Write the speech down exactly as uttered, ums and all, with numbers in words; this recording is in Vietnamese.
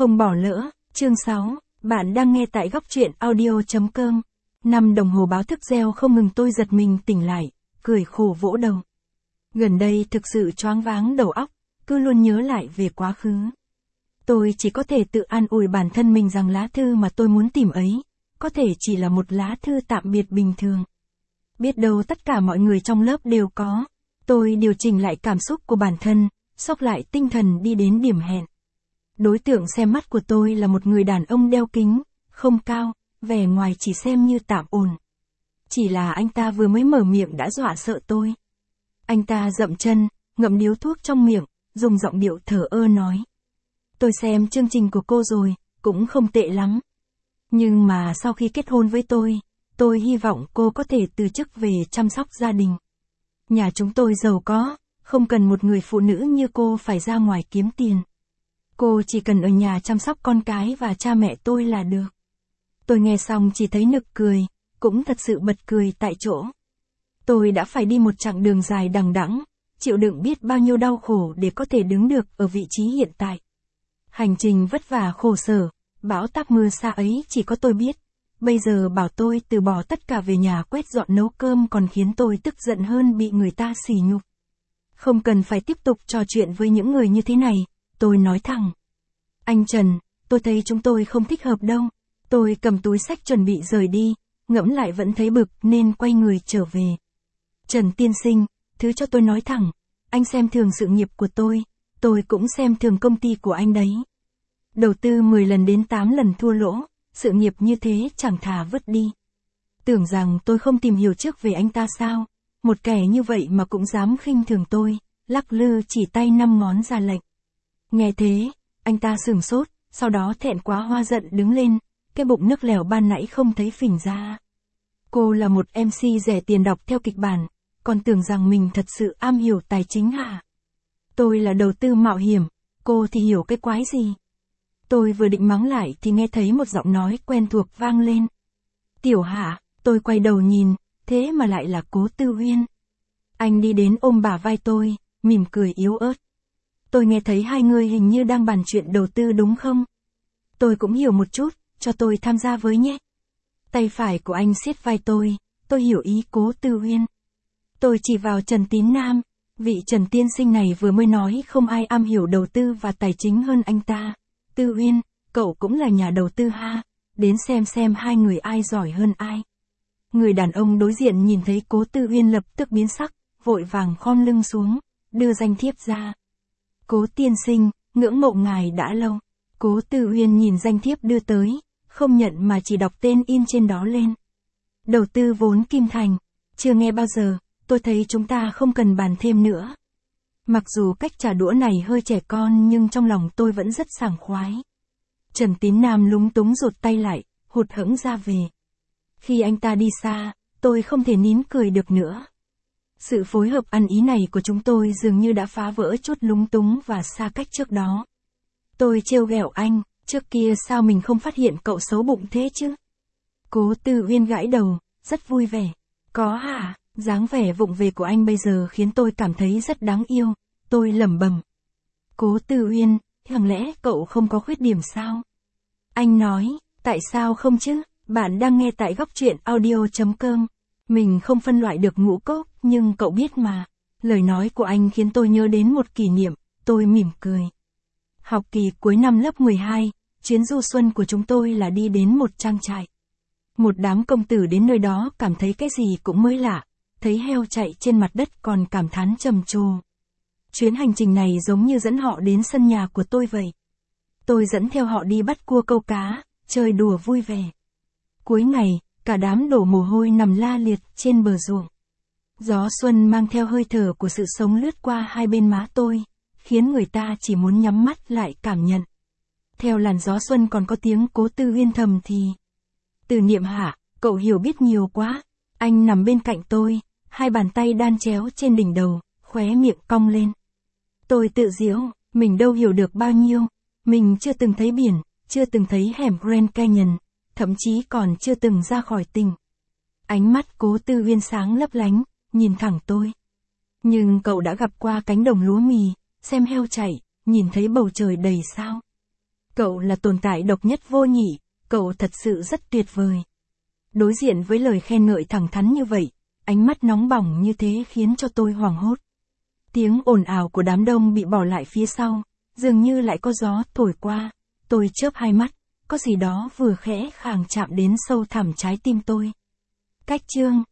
Không bỏ lỡ, chương sáu, bạn đang nghe tại góc truyện audio.com. Năm đồng hồ báo thức reo không ngừng, tôi giật mình tỉnh lại, cười khổ vỗ đầu. Gần đây thực sự choáng váng đầu óc, cứ luôn nhớ lại về quá khứ. Tôi chỉ có thể tự an ủi bản thân mình rằng lá thư mà tôi muốn tìm ấy, có thể chỉ là một lá thư tạm biệt bình thường. Biết đâu tất cả mọi người trong lớp đều có. Tôi điều chỉnh lại cảm xúc của bản thân, xốc lại tinh thần đi đến điểm hẹn. Đối tượng xem mắt của tôi là một người đàn ông đeo kính, không cao, vẻ ngoài chỉ xem như tạm ổn. Chỉ là anh ta vừa mới mở miệng đã dọa sợ tôi. Anh ta dậm chân, ngậm điếu thuốc trong miệng, dùng giọng điệu thờ ơ nói. Tôi xem chương trình của cô rồi, cũng không tệ lắm. Nhưng mà sau khi kết hôn với tôi, tôi hy vọng cô có thể từ chức về chăm sóc gia đình. Nhà chúng tôi giàu có, không cần một người phụ nữ như cô phải ra ngoài kiếm tiền. Cô chỉ cần ở nhà chăm sóc con cái và cha mẹ tôi là được. Tôi nghe xong chỉ thấy nực cười, cũng thật sự bật cười tại chỗ. Tôi đã phải đi một chặng đường dài đằng đẵng, chịu đựng biết bao nhiêu đau khổ để có thể đứng được ở vị trí hiện tại. Hành trình vất vả khổ sở, bão táp mưa xa ấy chỉ có tôi biết. Bây giờ bảo tôi từ bỏ tất cả về nhà quét dọn nấu cơm còn khiến tôi tức giận hơn bị người ta sỉ nhục. Không cần phải tiếp tục trò chuyện với những người như thế này, tôi nói thẳng. Anh Trần, tôi thấy chúng tôi không thích hợp đâu. Tôi cầm túi xách chuẩn bị rời đi, ngẫm lại vẫn thấy bực nên quay người trở về. Trần tiên sinh, thứ cho tôi nói thẳng, anh xem thường sự nghiệp của tôi, tôi cũng xem thường công ty của anh đấy. Đầu tư mười lần đến tám lần thua lỗ, sự nghiệp như thế chẳng thà vứt đi. Tưởng rằng tôi không tìm hiểu trước về anh ta sao, một kẻ như vậy mà cũng dám khinh thường tôi, lắc lư chỉ tay năm ngón ra lệnh. Nghe thế, anh ta sửng sốt, sau đó thẹn quá hoa giận đứng lên, cái bụng nước lèo ban nãy không thấy phình ra. Cô là một em xê rẻ tiền đọc theo kịch bản, còn tưởng rằng mình thật sự am hiểu tài chính hả? Tôi là đầu tư mạo hiểm, cô thì hiểu cái quái gì? Tôi vừa định mắng lại thì nghe thấy một giọng nói quen thuộc vang lên. Tiểu Hạ, tôi quay đầu nhìn, thế mà lại là Cố Tư Uyên. Anh đi đến ôm bả vai tôi, mỉm cười yếu ớt. Tôi nghe thấy hai người hình như đang bàn chuyện đầu tư đúng không? Tôi cũng hiểu một chút, cho tôi tham gia với nhé. Tay phải của anh siết vai tôi, tôi hiểu ý Cố Tư Uyên. Tôi chỉ vào Trần Tín Nam, vị Trần tiên sinh này vừa mới nói không ai am hiểu đầu tư và tài chính hơn anh ta. Tư Uyên, cậu cũng là nhà đầu tư ha, đến xem xem hai người ai giỏi hơn ai. Người đàn ông đối diện nhìn thấy Cố Tư Uyên lập tức biến sắc, vội vàng khom lưng xuống, đưa danh thiếp ra. Cố tiên sinh, ngưỡng mộ ngài đã lâu. Cố Tư Uyên nhìn danh thiếp đưa tới, không nhận mà chỉ đọc tên in trên đó lên. Đầu tư vốn Kim Thành, chưa nghe bao giờ, tôi thấy chúng ta không cần bàn thêm nữa. Mặc dù cách trả đũa này hơi trẻ con nhưng trong lòng tôi vẫn rất sảng khoái. Trần Tín Nam lúng túng rụt tay lại, hụt hẫng ra về. Khi anh ta đi xa, tôi không thể nín cười được nữa. Sự phối hợp ăn ý này của chúng tôi dường như đã phá vỡ chút lúng túng và xa cách trước đó. Tôi trêu ghẹo anh, trước kia sao mình không phát hiện cậu xấu bụng thế chứ? Cố Tư Uyên gãi đầu, rất vui vẻ. Có hả? Dáng vẻ vụng về của anh bây giờ khiến tôi cảm thấy rất đáng yêu. Tôi lẩm bẩm. Cố Tư Uyên, chẳng lẽ cậu không có khuyết điểm sao? Anh nói, tại sao không chứ? Bạn đang nghe tại góc truyện audio.com. Mình không phân loại được ngũ cốc, nhưng cậu biết mà. Lời nói của anh khiến tôi nhớ đến một kỷ niệm, tôi mỉm cười. Học kỳ cuối năm lớp mười hai, chuyến du xuân của chúng tôi là đi đến một trang trại. Một đám công tử đến nơi đó cảm thấy cái gì cũng mới lạ, thấy heo chạy trên mặt đất còn cảm thán trầm trồ. Chuyến hành trình này giống như dẫn họ đến sân nhà của tôi vậy. Tôi dẫn theo họ đi bắt cua câu cá, chơi đùa vui vẻ. Cuối ngày, cả đám đổ mồ hôi nằm la liệt trên bờ ruộng. Gió xuân mang theo hơi thở của sự sống lướt qua hai bên má tôi, khiến người ta chỉ muốn nhắm mắt lại cảm nhận. Theo làn gió xuân còn có tiếng Cố Tư Uyên thầm thì. Từ Niệm hả, cậu hiểu biết nhiều quá. Anh nằm bên cạnh tôi, hai bàn tay đan chéo trên đỉnh đầu, khóe miệng cong lên. Tôi tự giễu, mình đâu hiểu được bao nhiêu. Mình chưa từng thấy biển, chưa từng thấy hẻm Grand Canyon, thậm chí còn chưa từng ra khỏi tỉnh. Ánh mắt Cố Tư Uyên sáng lấp lánh, nhìn thẳng tôi. Nhưng cậu đã gặp qua cánh đồng lúa mì, xem heo chạy, nhìn thấy bầu trời đầy sao? Cậu là tồn tại độc nhất vô nhị, cậu thật sự rất tuyệt vời. Đối diện với lời khen ngợi thẳng thắn như vậy, ánh mắt nóng bỏng như thế khiến cho tôi hoảng hốt. Tiếng ồn ào của đám đông bị bỏ lại phía sau, dường như lại có gió thổi qua. Tôi chớp hai mắt, có gì đó vừa khẽ khàng chạm đến sâu thẳm trái tim tôi. Cách chương